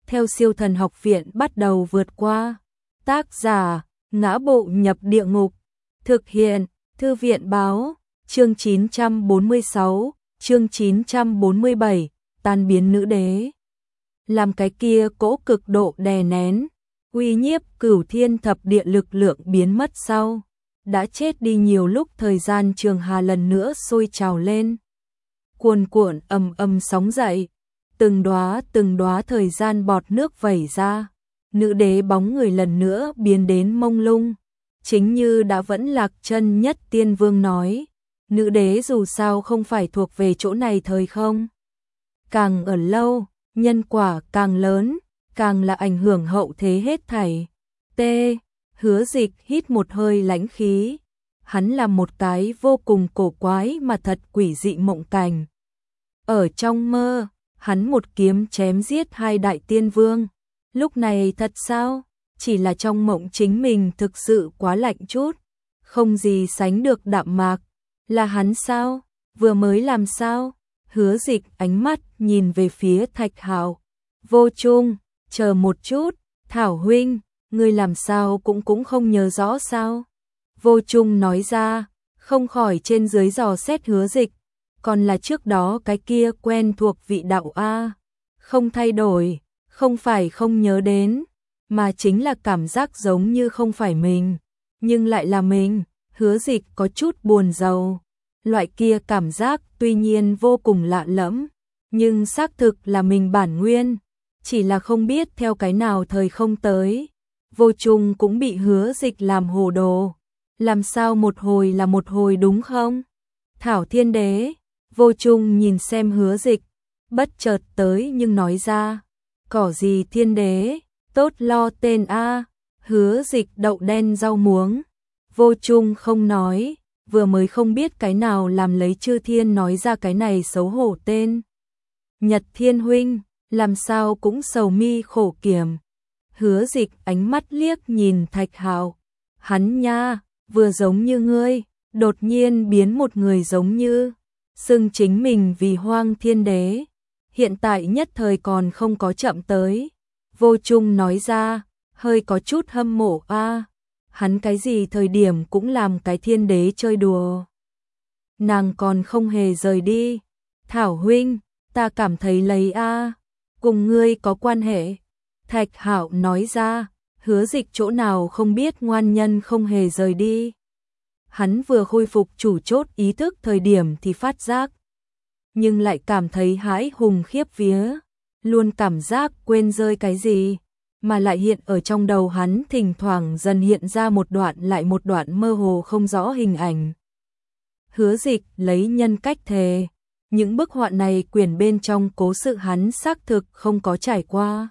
theo Siêu Thần Học Viện bắt đầu vượt qua. Tác giả: Ngã Bộ Nhập Địa Ngục. Thực hiện: Thư viện báo. Chương 946, chương 947, tan biến nữ đế. Làm cái kia cỗ cực độ đè nén, uy nhiếp Cửu Thiên Thập Địa lực lượng biến mất sau. Đã chết đi nhiều lúc thời gian Trường Hà lần nữa sôi trào lên. Cuồn cuộn ầm ầm sóng dậy, từng đóa thời gian bọt nước vẩy ra. Nữ đế bóng người lần nữa biến đến mông lung. Chính như đã vẫn lạc chân nhất tiên vương nói, nữ đế dù sao không phải thuộc về chỗ này thời không. Càng ở lâu, nhân quả càng lớn, càng là ảnh hưởng hậu thế hết thảy. Hứa Dịch hít một hơi lãnh khí. Hắn là một cái vô cùng cổ quái mà thật quỷ dị mộng cảnh. Ở trong mơ, hắn một kiếm chém giết hai đại tiên vương. Lúc này thật sao? Chỉ là trong mộng chính mình thực sự quá lạnh chút, không gì sánh được đạm mạc. Là hắn sao? Vừa mới làm sao? Hứa Dịch ánh mắt nhìn về phía Thạch Hạo. Vô Trung, chờ một chút, Thảo huynh, ngươi làm sao cũng không nhớ rõ sao? Vô Trung nói ra, không khỏi trên dưới dò xét Hứa Dịch, còn là trước đó cái kia quen thuộc vị đạo a, không thay đổi, không phải không nhớ đến, mà chính là cảm giác giống như không phải mình, nhưng lại là mình. Hứa Dịch có chút buồn rầu. Loại kia cảm giác tuy nhiên vô cùng lạ lẫm, nhưng xác thực là mình bản nguyên, chỉ là không biết theo cái nào thời không tới. Vô Trung cũng bị Hứa Dịch làm hồ đồ. Làm sao một hồi là một hồi đúng không? Thảo Thiên Đế. Vô Trung nhìn xem Hứa Dịch, bất chợt tới nhưng nói ra, cỏ gì Thiên Đế, tốt lo tên a. Hứa Dịch đậu đen rau muống. Vô Trung không nói, vừa mới không biết cái nào làm lấy chư thiên nói ra cái này xấu hổ tên. Nhật Thiên huynh, làm sao cũng sầu mi khổ kiểm. Hứa Dịch ánh mắt liếc nhìn Thạch Hạo. Hắn nha, vừa giống như ngươi, đột nhiên biến một người giống như, xưng chính mình vì Hoang Thiên Đế. Hiện tại nhất thời còn không có chậm tới. Vô Trung nói ra, hơi có chút hâm mộ a. Hắn cái gì thời điểm cũng làm cái thiên đế chơi đùa. Nàng còn không hề rời đi. Thảo huynh, ta cảm thấy lấy a, cùng ngươi có quan hệ. Thạch Hạo nói ra, Hứa Dịch chỗ nào không biết ngoan nhân không hề rời đi. Hắn vừa khôi phục chủ chốt ý thức thời điểm thì phát giác, nhưng lại cảm thấy hãi hùng khiếp vía, luôn cảm giác quên rơi cái gì, mà lại hiện ở trong đầu hắn thỉnh thoảng dần hiện ra một đoạn lại một đoạn mơ hồ không rõ hình ảnh. Hứa Dịch lấy nhân cách thề, những bức họa này quyển bên trong cố sự hắn xác thực không có trải qua.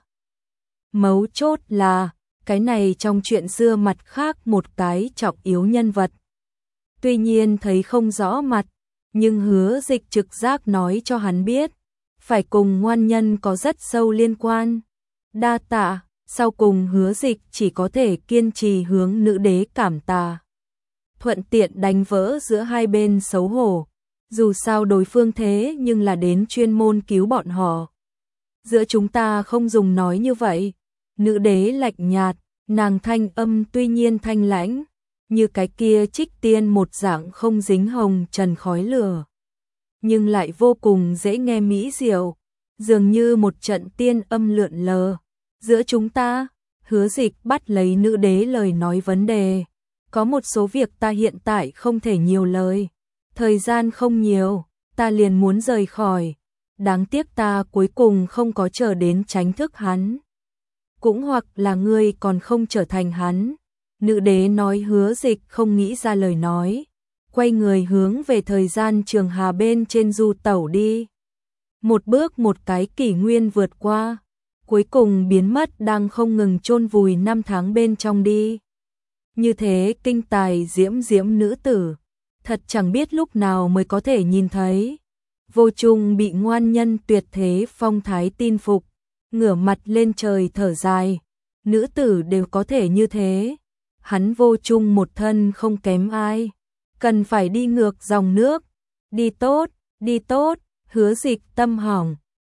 Mấu chốt là, cái này trong chuyện xưa mặt khác một cái trọng yếu nhân vật. Tuy nhiên thấy không rõ mặt, nhưng Hứa Dịch trực giác nói cho hắn biết, phải cùng ngoan nhân có rất sâu liên quan. Đa tạ. Sau cùng Hứa Dịch chỉ có thể kiên trì hướng nữ đế cảm tạ, thuận tiện đánh vỡ giữa hai bên xấu hổ. Dù sao đối phương thế nhưng là đến chuyên môn cứu bọn họ. Giữa chúng ta không dùng nói như vậy. Nữ đế lạnh nhạt, nàng thanh âm tuy nhiên thanh lãnh, như cái kia trích tiên một dạng không dính hồng trần khói lửa, nhưng lại vô cùng dễ nghe mỹ diệu, dường như một trận tiên âm lượn lờ. Giữa chúng ta, Hứa Dịch bắt lấy nữ đế lời nói vấn đề. Có một số việc ta hiện tại không thể nhiều lời. Thời gian không nhiều, ta liền muốn rời khỏi. Đáng tiếc ta cuối cùng không có chờ đến tránh thức hắn. Cũng hoặc là ngươi còn không trở thành hắn. Nữ đế nói. Hứa Dịch không nghĩ ra lời nói, quay người hướng về thời gian trường hà bên trên du tẩu đi. Một bước một cái kỷ nguyên vượt qua, cuối cùng biến mất đang không ngừng chôn vùi năm tháng bên trong đi. Như thế kinh tài diễm diễm nữ tử, thật chẳng biết lúc nào mới có thể nhìn thấy. Vô Trung bị ngoan nhân tuyệt thế phong thái tin phục, ngửa mặt lên trời thở dài. Nữ tử đều có thể như thế, hắn Vô Trung một thân không kém ai, cần phải đi ngược dòng nước. Đi tốt, Hứa Dịch tâm hỏng,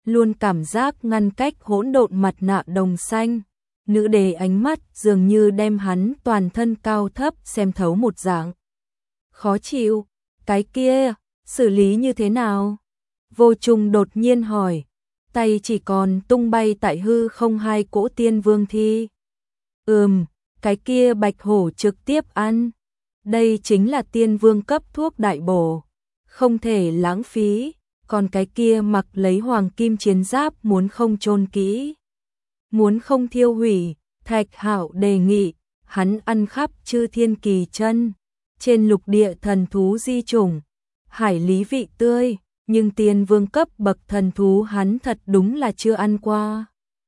luôn cảm giác ngăn cách hỗn độn mặt nạ đồng xanh. Nữ đế ánh mắt dường như đem hắn toàn thân cao thấp xem thấu một dạng. Khó chịu, cái kia, xử lý như thế nào? Vô Trùng đột nhiên hỏi, tay chỉ còn tung bay tại hư không hai cỗ tiên vương thi. Cái kia bạch hổ trực tiếp ăn. Đây chính là tiên vương cấp thuốc đại bổ, không thể lãng phí. Còn cái kia mặc lấy hoàng kim chiến giáp muốn không chôn kỹ, muốn không thiêu hủy, Thạch Hạo đề nghị, hắn ăn khắp chư thiên kỳ chân, trên lục địa thần thú di chủng, hải lý vị tươi, nhưng tiên vương cấp bậc thần thú hắn thật đúng là chưa ăn qua.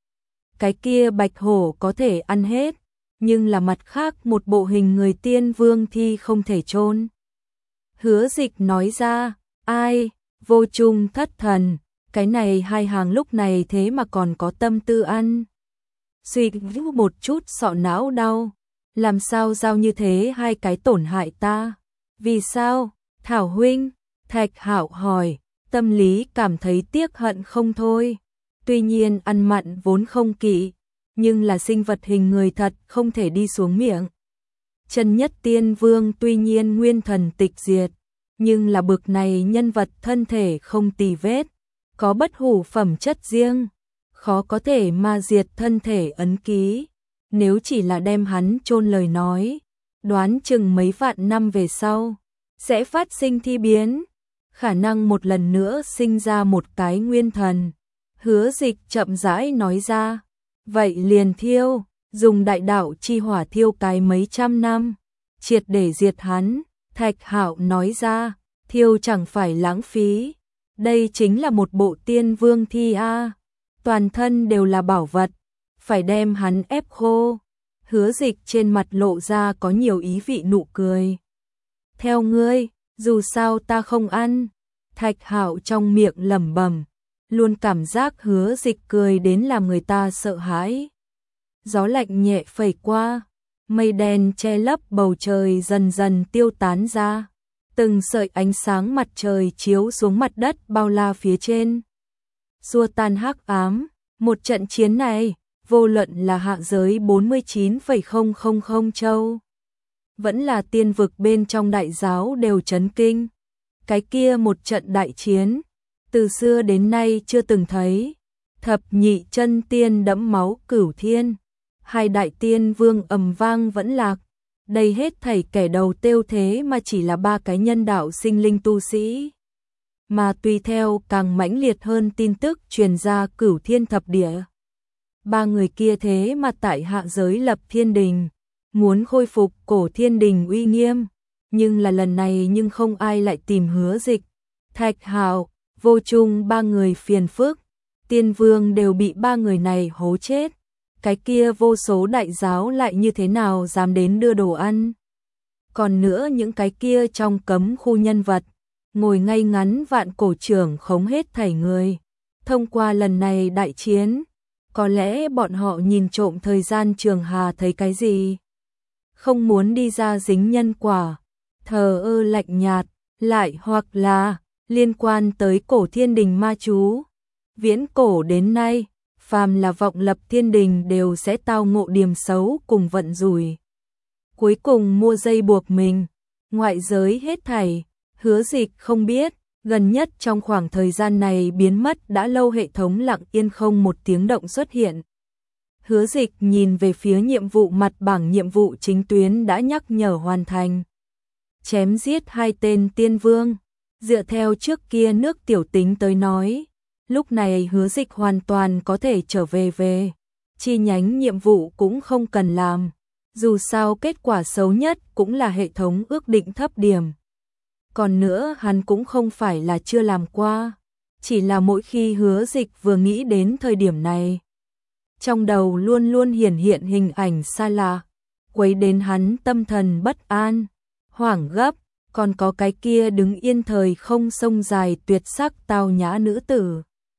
Cái kia bạch hổ có thể ăn hết, nhưng là mặt khác một bộ hình người tiên vương thi không thể chôn. Hứa Dịch nói ra, ai? Vô Trùng thất thần, cái này hai hàng lúc này thế mà còn có tâm tư ăn. Suy một chút sọ não đau, làm sao giao như thế hai cái tổn hại ta? Vì sao? Thảo huynh, Thạch Hạo hỏi, tâm lý cảm thấy tiếc hận không thôi. Tuy nhiên ăn mặn vốn không kỵ, nhưng là sinh vật hình người thật không thể đi xuống miệng. Chân nhất tiên vương tuy nhiên nguyên thần tịch diệt, nhưng là bực này nhân vật thân thể không tì vết, có bất hủ phẩm chất riêng, khó có thể ma diệt thân thể ấn ký. Nếu chỉ là đem hắn chôn lời nói, đoán chừng mấy vạn năm về sau sẽ phát sinh thi biến, khả năng một lần nữa sinh ra một cái nguyên thần. Hứa Dịch chậm rãi nói ra, vậy liền thiêu, dùng đại đạo chi hỏa thiêu cái mấy trăm năm, triệt để diệt hắn. Thạch Hạo nói ra, thiêu chẳng phải lãng phí, đây chính là một bộ tiên vương thi a, toàn thân đều là bảo vật, phải đem hắn ép khô. Hứa Dịch trên mặt lộ ra có nhiều ý vị nụ cười. Theo ngươi, dù sao ta không ăn. Thạch Hạo trong miệng lẩm bẩm, luôn cảm giác Hứa Dịch cười đến làm người ta sợ hãi. Gió lạnh nhẹ phẩy qua, mây đen che lấp bầu trời dần dần tiêu tán ra, từng sợi ánh sáng mặt trời chiếu xuống mặt đất bao la phía trên, xua tan hắc ám. Một trận chiến này, vô luận là hạ giới 49,000 châu, vẫn là tiên vực bên trong đại giáo đều chấn kinh. Cái kia một trận đại chiến, từ xưa đến nay chưa từng thấy. Thập nhị chân tiên đẫm máu cửu thiên, hai đại tiên vương ầm vang vẫn lạc. Đây hết thảy kẻ đầu tiêu thế mà chỉ là ba cái nhân đạo sinh linh tu sĩ. Mà tùy theo càng mãnh liệt hơn tin tức truyền ra cửu thiên thập địa. Ba người kia thế mà tại hạ giới lập thiên đình, muốn khôi phục cổ thiên đình uy nghiêm. Nhưng là lần này nhưng không ai lại tìm Hứa Dịch, Thạch Hạo, Vô Trùng ba người phiền phức. Tiên vương đều bị ba người này hố chết. Cái kia vô số đại giáo lại như thế nào dám đến đưa đồ ăn. Còn nữa những cái kia trong cấm khu nhân vật, ngồi ngay ngắn vạn cổ trưởng khống hết thảy người. Thông qua lần này đại chiến, có lẽ bọn họ nhìn trộm thời gian trường hà thấy cái gì. Không muốn đi ra dính nhân quả, thờ ơ lạnh nhạt, lại hoặc là liên quan tới cổ thiên đình ma chú. Viễn cổ đến nay, phàm là vọng lập thiên đình đều sẽ tao ngộ điểm xấu cùng vận rủi. Cuối cùng mua dây buộc mình, ngoại giới hết thảy, Hứa Dịch không biết, gần nhất trong khoảng thời gian này biến mất đã lâu hệ thống lặng yên không một tiếng động xuất hiện. Hứa Dịch nhìn về phía nhiệm vụ mặt bảng, nhiệm vụ chính tuyến đã nhắc nhở hoàn thành. Chém giết hai tên tiên vương, dựa theo trước kia nước tiểu tính tới nói, lúc này Hứa Dịch hoàn toàn có thể trở về, chi nhánh nhiệm vụ cũng không cần làm, dù sao kết quả xấu nhất cũng là hệ thống ước định thấp điểm. Còn nữa hắn cũng không phải là chưa làm qua, chỉ là mỗi khi Hứa Dịch vừa nghĩ đến thời điểm này, trong đầu luôn luôn hiển hiện hình ảnh xa lạ, quấy đến hắn tâm thần bất an, hoảng gấp. Còn có cái kia đứng yên thời không sông dài tuyệt sắc tao nhã nữ tử.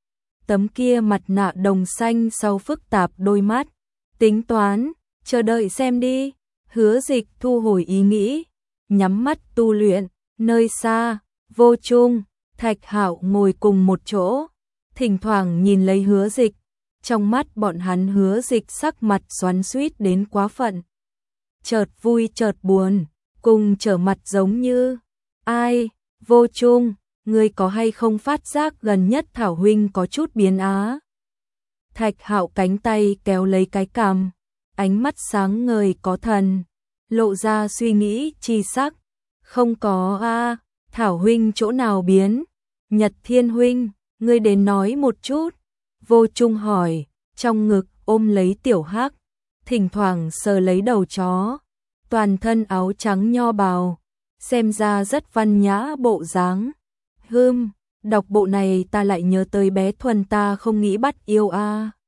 Tấm kia mặt nạ đồng xanh sau phức tạp đôi mắt, tính toán, chờ đợi xem đi. Hứa Dịch thu hồi ý nghĩ, nhắm mắt tu luyện. Nơi xa, Vô Trùng, Thạch Hạo ngồi cùng một chỗ, thỉnh thoảng nhìn lấy Hứa Dịch, trong mắt bọn hắn Hứa Dịch sắc mặt xoắn xuýt đến quá phận. Chợt vui chợt buồn, cùng trở mặt giống như, ai, Vô Trung, ngươi có hay không phát giác gần nhất Thảo huynh có chút biến á? Thạch Hạo cánh tay kéo lấy cái cằm, ánh mắt sáng ngời có thần, lộ ra suy nghĩ chi sắc. Không có a, Thảo huynh chỗ nào biến? Nhật Thiên huynh, ngươi đến nói một chút. Vô Trung hỏi, trong ngực ôm lấy Tiểu Hắc, thỉnh thoảng sờ lấy đầu chó, toàn thân áo trắng nho bào, xem ra rất văn nhã bộ dáng. Đọc bộ này ta lại nhớ tới bé Thuần ta không nghĩ bắt yêu a.